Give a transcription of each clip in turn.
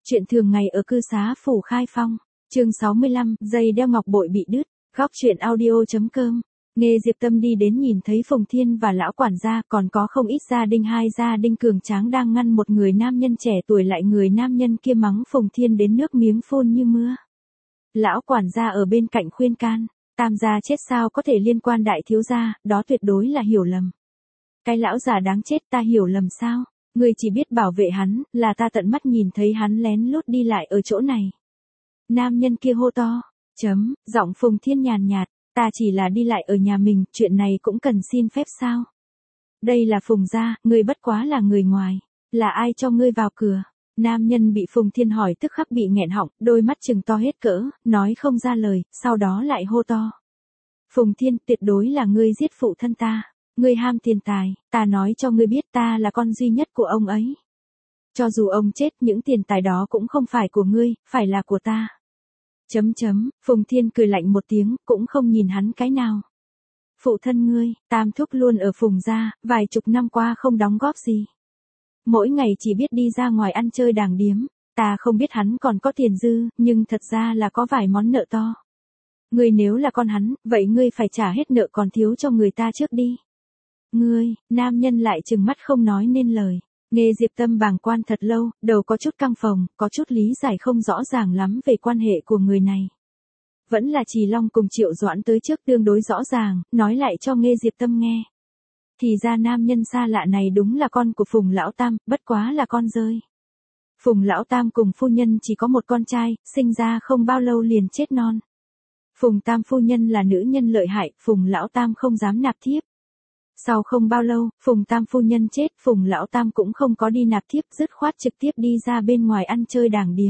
Chuyện thường ngày ở cư xá phủ Khai Phong. Chương 65, dây đeo ngọc bội bị đứt. Góc truyện audio.com. Nghe Diệp Tâm đi đến nhìn thấy Phùng Thiên và lão quản gia, còn có không ít hai gia đình cường tráng đang ngăn một người nam nhân trẻ tuổi lại. Người nam nhân kia mắng Phùng Thiên đến nước miếng phun như mưa. Lão quản gia ở bên cạnh khuyên can, Tam gia chết sao có thể liên quan đại thiếu gia, đó tuyệt đối là hiểu lầm. Cái lão già đáng chết, ta hiểu lầm sao? Ngươi chỉ biết bảo vệ hắn, là ta tận mắt nhìn thấy hắn lén lút đi lại ở chỗ này. Nam nhân kia hô to. Giọng Phùng Thiên nhàn nhạt, ta chỉ là đi lại ở nhà mình, chuyện này cũng cần xin phép sao? Đây là Phùng gia, ngươi bất quá là người ngoài. Là ai cho ngươi vào cửa? Nam nhân bị Phùng Thiên hỏi tức khắc bị nghẹn họng, đôi mắt trừng to hết cỡ, nói không ra lời, sau đó lại hô to. Phùng Thiên, tuyệt đối là ngươi giết phụ thân ta. Ngươi ham tiền tài, ta nói cho ngươi biết ta là con duy nhất của ông ấy. Cho dù ông chết, những tiền tài đó cũng không phải của ngươi, phải là của ta. Phùng Thiên cười lạnh một tiếng, cũng không nhìn hắn cái nào. Phụ thân ngươi, Tam thúc luôn ở Phùng gia, vài chục năm qua không đóng góp gì. Mỗi ngày chỉ biết đi ra ngoài ăn chơi đàng điếm, ta không biết hắn còn có tiền dư, nhưng thật ra là có vài món nợ to. Ngươi nếu là con hắn, vậy ngươi phải trả hết nợ còn thiếu cho người ta trước đi. Ngươi, nam nhân lại trừng mắt không nói nên lời. Nghe Diệp Tâm bàng quan thật lâu, đầu có chút căng phồng, có chút lý giải không rõ ràng lắm về quan hệ của người này. Vẫn là Trì Long cùng Triệu Doãn tới trước tương đối rõ ràng, nói lại cho Nghe Diệp Tâm nghe. Thì ra nam nhân xa lạ này đúng là con của Phùng Lão Tam, bất quá là con rơi. Phùng Lão Tam cùng phu nhân chỉ có một con trai, sinh ra không bao lâu liền chết non. Phùng Tam phu nhân là nữ nhân lợi hại, Phùng Lão Tam không dám nạp thiếp. Sau không bao lâu, Phùng Tam phu nhân chết, Phùng Lão Tam cũng không có đi nạp thiếp, dứt khoát trực tiếp đi ra bên ngoài ăn chơi đàng điếm.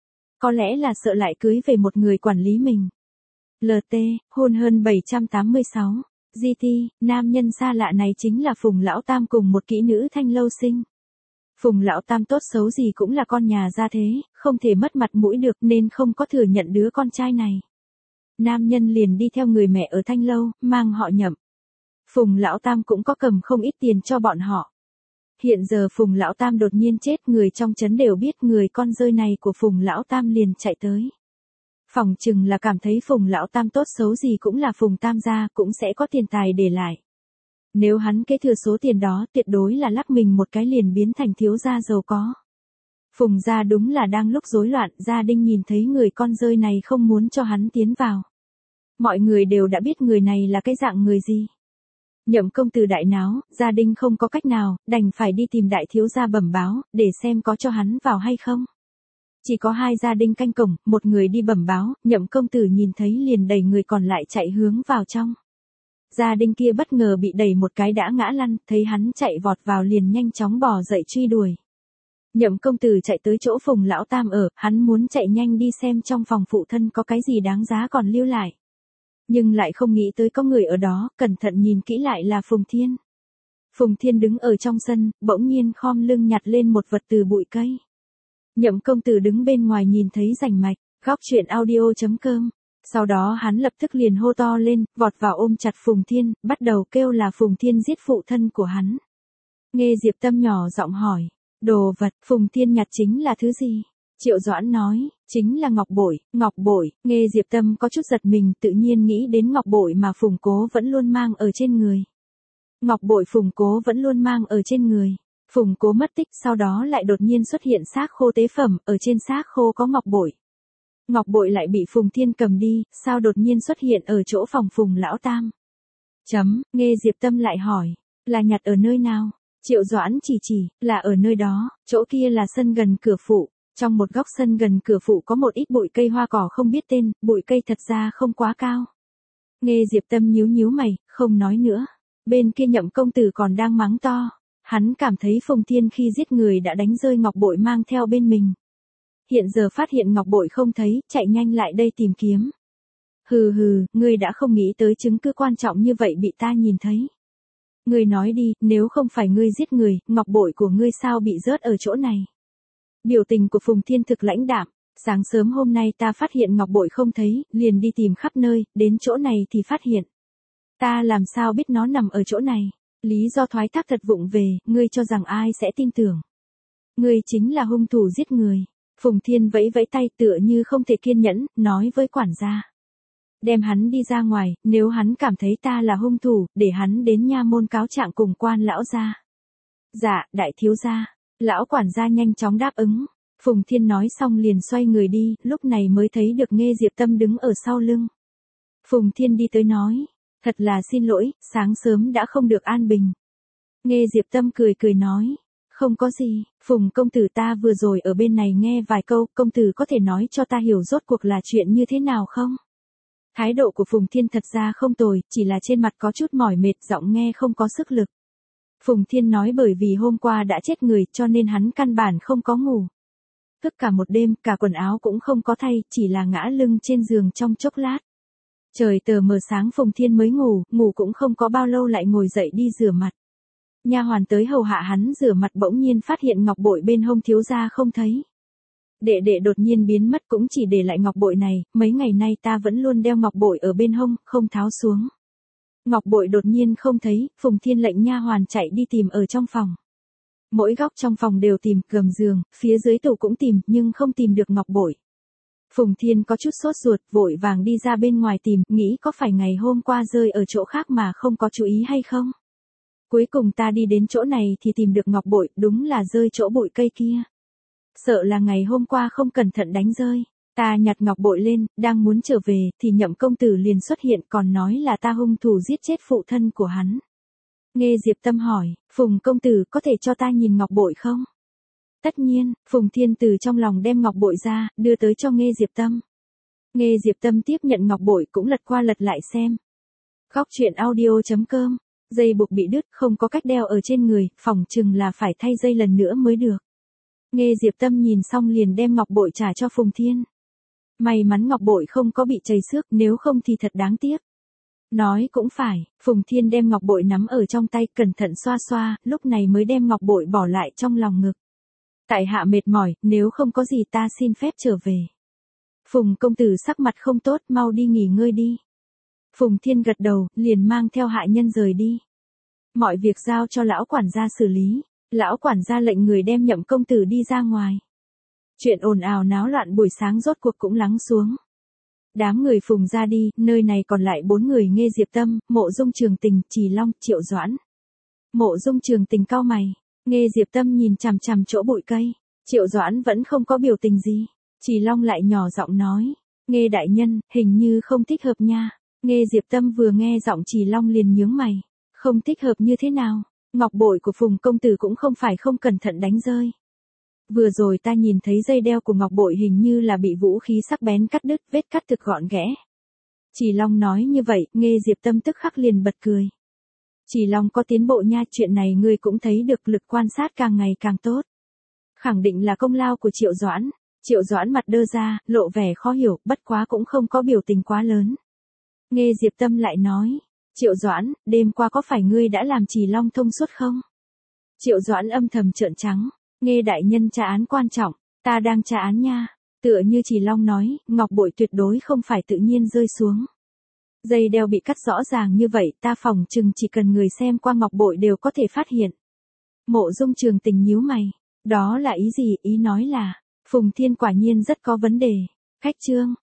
Có lẽ là sợ lại cưới về một người quản lý mình. LT, hôn hơn 786. GT, nam nhân xa lạ này chính là Phùng Lão Tam cùng một kỹ nữ Thanh Lâu Sinh. Phùng Lão Tam tốt xấu gì cũng là con nhà gia thế, không thể mất mặt mũi được nên không có thừa nhận đứa con trai này. Nam nhân liền đi theo người mẹ ở Thanh Lâu, mang họ Nhậm. Phùng Lão Tam cũng có cầm không ít tiền cho bọn họ. Hiện giờ Phùng Lão Tam đột nhiên chết, người trong trấn đều biết người con rơi này của Phùng Lão Tam liền chạy tới. Phỏng chừng là cảm thấy Phùng Lão Tam tốt xấu gì cũng là Phùng Tam gia, cũng sẽ có tiền tài để lại. Nếu hắn kế thừa số tiền đó, tuyệt đối là lắc mình một cái liền biến thành thiếu gia giàu có. Phùng gia đúng là đang lúc rối loạn, gia đình nhìn thấy người con rơi này không muốn cho hắn tiến vào. Mọi người đều đã biết người này là cái dạng người gì. Nhậm công tử đại náo, gia đình không có cách nào, đành phải đi tìm đại thiếu gia bẩm báo, để xem có cho hắn vào hay không. Chỉ có hai gia đình canh cổng, một người đi bẩm báo, Nhậm công tử nhìn thấy liền đẩy người còn lại chạy hướng vào trong. Gia đình kia bất ngờ bị đẩy một cái đã ngã lăn, thấy hắn chạy vọt vào liền nhanh chóng bò dậy truy đuổi. Nhậm công tử chạy tới chỗ Phùng Lão Tam ở, hắn muốn chạy nhanh đi xem trong phòng phụ thân có cái gì đáng giá còn lưu lại. Nhưng lại không nghĩ tới có người ở đó, cẩn thận nhìn kỹ lại là Phùng Thiên. Phùng Thiên đứng ở trong sân, bỗng nhiên khom lưng nhặt lên một vật từ bụi cây. Nhậm công tử đứng bên ngoài nhìn thấy rành mạch, góc truyện audio.com. Sau đó hắn lập tức liền hô to lên, vọt vào ôm chặt Phùng Thiên, bắt đầu kêu là Phùng Thiên giết phụ thân của hắn. Nghe Diệp Tâm nhỏ giọng hỏi, đồ vật Phùng Thiên nhặt chính là thứ gì? Triệu Doãn nói, chính là ngọc bội, nghe Diệp Tâm có chút giật mình, tự nhiên nghĩ đến ngọc bội mà Phùng Cố vẫn luôn mang ở trên người. Ngọc bội Phùng Cố vẫn luôn mang ở trên người. Phùng Cố mất tích, sau đó lại đột nhiên xuất hiện xác khô tế phẩm, ở trên xác khô có ngọc bội. Ngọc bội lại bị Phùng Thiên cầm đi, sao đột nhiên xuất hiện ở chỗ phòng Phùng Lão Tam? Nghe Diệp Tâm lại hỏi, là nhặt ở nơi nào? Triệu Doãn chỉ, là ở nơi đó, chỗ kia là sân gần cửa phụ. Trong một góc sân gần cửa phụ có một ít bụi cây hoa cỏ không biết tên, bụi cây thật ra không quá cao. Nghe Diệp Tâm nhíu mày, không nói nữa. Bên kia Nhậm công tử còn đang mắng to. Hắn cảm thấy Phùng Thiên khi giết người đã đánh rơi ngọc bội mang theo bên mình. Hiện giờ phát hiện ngọc bội không thấy, chạy nhanh lại đây tìm kiếm. Hừ, ngươi đã không nghĩ tới chứng cứ quan trọng như vậy bị ta nhìn thấy. Ngươi nói đi, nếu không phải ngươi giết người, ngọc bội của ngươi sao bị rớt ở chỗ này? Biểu tình của Phùng Thiên thực lãnh đạm, sáng sớm hôm nay ta phát hiện ngọc bội không thấy, liền đi tìm khắp nơi, đến chỗ này thì phát hiện. Ta làm sao biết nó nằm ở chỗ này? Lý do thoái thác thật vụng về, ngươi cho rằng ai sẽ tin tưởng? Ngươi chính là hung thủ giết người. Phùng Thiên vẫy vẫy tay tựa như không thể kiên nhẫn, nói với quản gia. Đem hắn đi ra ngoài, nếu hắn cảm thấy ta là hung thủ, để hắn đến nha môn cáo trạng cùng quan lão gia. Dạ, đại thiếu gia. Lão quản gia nhanh chóng đáp ứng. Phùng Thiên nói xong liền xoay người đi, lúc này mới thấy được Nghê Diệp Tâm đứng ở sau lưng. Phùng Thiên đi tới nói, thật là xin lỗi, sáng sớm đã không được an bình. Nghê Diệp Tâm cười cười nói, không có gì, Phùng công tử ta vừa rồi ở bên này nghe vài câu, công tử có thể nói cho ta hiểu rốt cuộc là chuyện như thế nào không? Thái độ của Phùng Thiên thật ra không tồi, chỉ là trên mặt có chút mỏi mệt, giọng nghe không có sức lực. Phùng Thiên nói bởi vì hôm qua đã chết người cho nên hắn căn bản không có ngủ. Thức cả một đêm, cả quần áo cũng không có thay, chỉ là ngã lưng trên giường trong chốc lát. Trời tờ mờ sáng Phùng Thiên mới ngủ cũng không có bao lâu lại ngồi dậy đi rửa mặt. Nha hoàn tới hầu hạ hắn rửa mặt bỗng nhiên phát hiện ngọc bội bên hông thiếu gia không thấy. Đệ đệ đột nhiên biến mất cũng chỉ để lại ngọc bội này, mấy ngày nay ta vẫn luôn đeo ngọc bội ở bên hông, không tháo xuống. Ngọc bội đột nhiên không thấy, Phùng Thiên lệnh nha hoàn chạy đi tìm ở trong phòng. Mỗi góc trong phòng đều tìm, gầm giường, phía dưới tủ cũng tìm, nhưng không tìm được ngọc bội. Phùng Thiên có chút sốt ruột, vội vàng đi ra bên ngoài tìm, nghĩ có phải ngày hôm qua rơi ở chỗ khác mà không có chú ý hay không? Cuối cùng ta đi đến chỗ này thì tìm được ngọc bội, đúng là rơi chỗ bụi cây kia. Sợ là ngày hôm qua không cẩn thận đánh rơi. Ta nhặt ngọc bội lên, đang muốn trở về, thì Nhậm công tử liền xuất hiện còn nói là ta hung thủ giết chết phụ thân của hắn. Nghê Diệp Tâm hỏi, Phùng công tử có thể cho ta nhìn ngọc bội không? Tất nhiên, Phùng Thiên từ trong lòng đem ngọc bội ra, đưa tới cho Nghê Diệp Tâm. Nghê Diệp Tâm tiếp nhận ngọc bội cũng lật qua lật lại xem. Góc truyện audio.com, dây buộc bị đứt không có cách đeo ở trên người, phỏng chừng là phải thay dây lần nữa mới được. Nghê Diệp Tâm nhìn xong liền đem ngọc bội trả cho Phùng Thiên. May mắn ngọc bội không có bị chảy xước, nếu không thì thật đáng tiếc. Nói cũng phải, Phùng Thiên đem ngọc bội nắm ở trong tay cẩn thận xoa xoa, lúc này mới đem ngọc bội bỏ lại trong lòng ngực. Tại hạ mệt mỏi, nếu không có gì ta xin phép trở về. Phùng công tử sắc mặt không tốt, mau đi nghỉ ngơi đi. Phùng Thiên gật đầu, liền mang theo hạ nhân rời đi. Mọi việc giao cho lão quản gia xử lý, lão quản gia lệnh người đem Nhậm công tử đi ra ngoài. Chuyện ồn ào náo loạn buổi sáng rốt cuộc cũng lắng xuống. Đám người Phùng ra đi, nơi này còn lại 4 người Nghê Diệp Tâm, Mộ Dung Trường Tình, Trì Long, Triệu Doãn. Mộ Dung Trường Tình cau mày, Nghê Diệp Tâm nhìn chằm chằm chỗ bụi cây, Triệu Doãn vẫn không có biểu tình gì. Trì Long lại nhỏ giọng nói, Nghê đại nhân, hình như không thích hợp nha. Nghê Diệp Tâm vừa nghe giọng Trì Long liền nhướng mày, không thích hợp như thế nào? Ngọc bội của Phùng công tử cũng không phải không cẩn thận đánh rơi. Vừa rồi ta nhìn thấy dây đeo của ngọc bội hình như là bị vũ khí sắc bén cắt đứt, vết cắt thực gọn ghẽ. Trì Long nói như vậy, Nghê Diệp Tâm tức khắc liền bật cười. Trì Long có tiến bộ nha, chuyện này ngươi cũng thấy được, lực quan sát càng ngày càng tốt. Khẳng định là công lao của Triệu Doãn. Triệu Doãn mặt đơ ra, lộ vẻ khó hiểu, bất quá cũng không có biểu tình quá lớn. Nghê Diệp Tâm lại nói, Triệu Doãn, đêm qua có phải ngươi đã làm Trì Long thông suốt không? Triệu Doãn âm thầm trợn trắng, Nghê đại nhân tra án quan trọng, ta đang tra án nha. Tựa như Trì Long nói, ngọc bội tuyệt đối không phải tự nhiên rơi xuống. Dây đeo bị cắt rõ ràng như vậy, ta phỏng chừng chỉ cần người xem qua ngọc bội đều có thể phát hiện. Mộ Dung Trường Tình nhíu mày, đó là ý gì? Ý nói là, Phùng Thiên quả nhiên rất có vấn đề. Khách trương,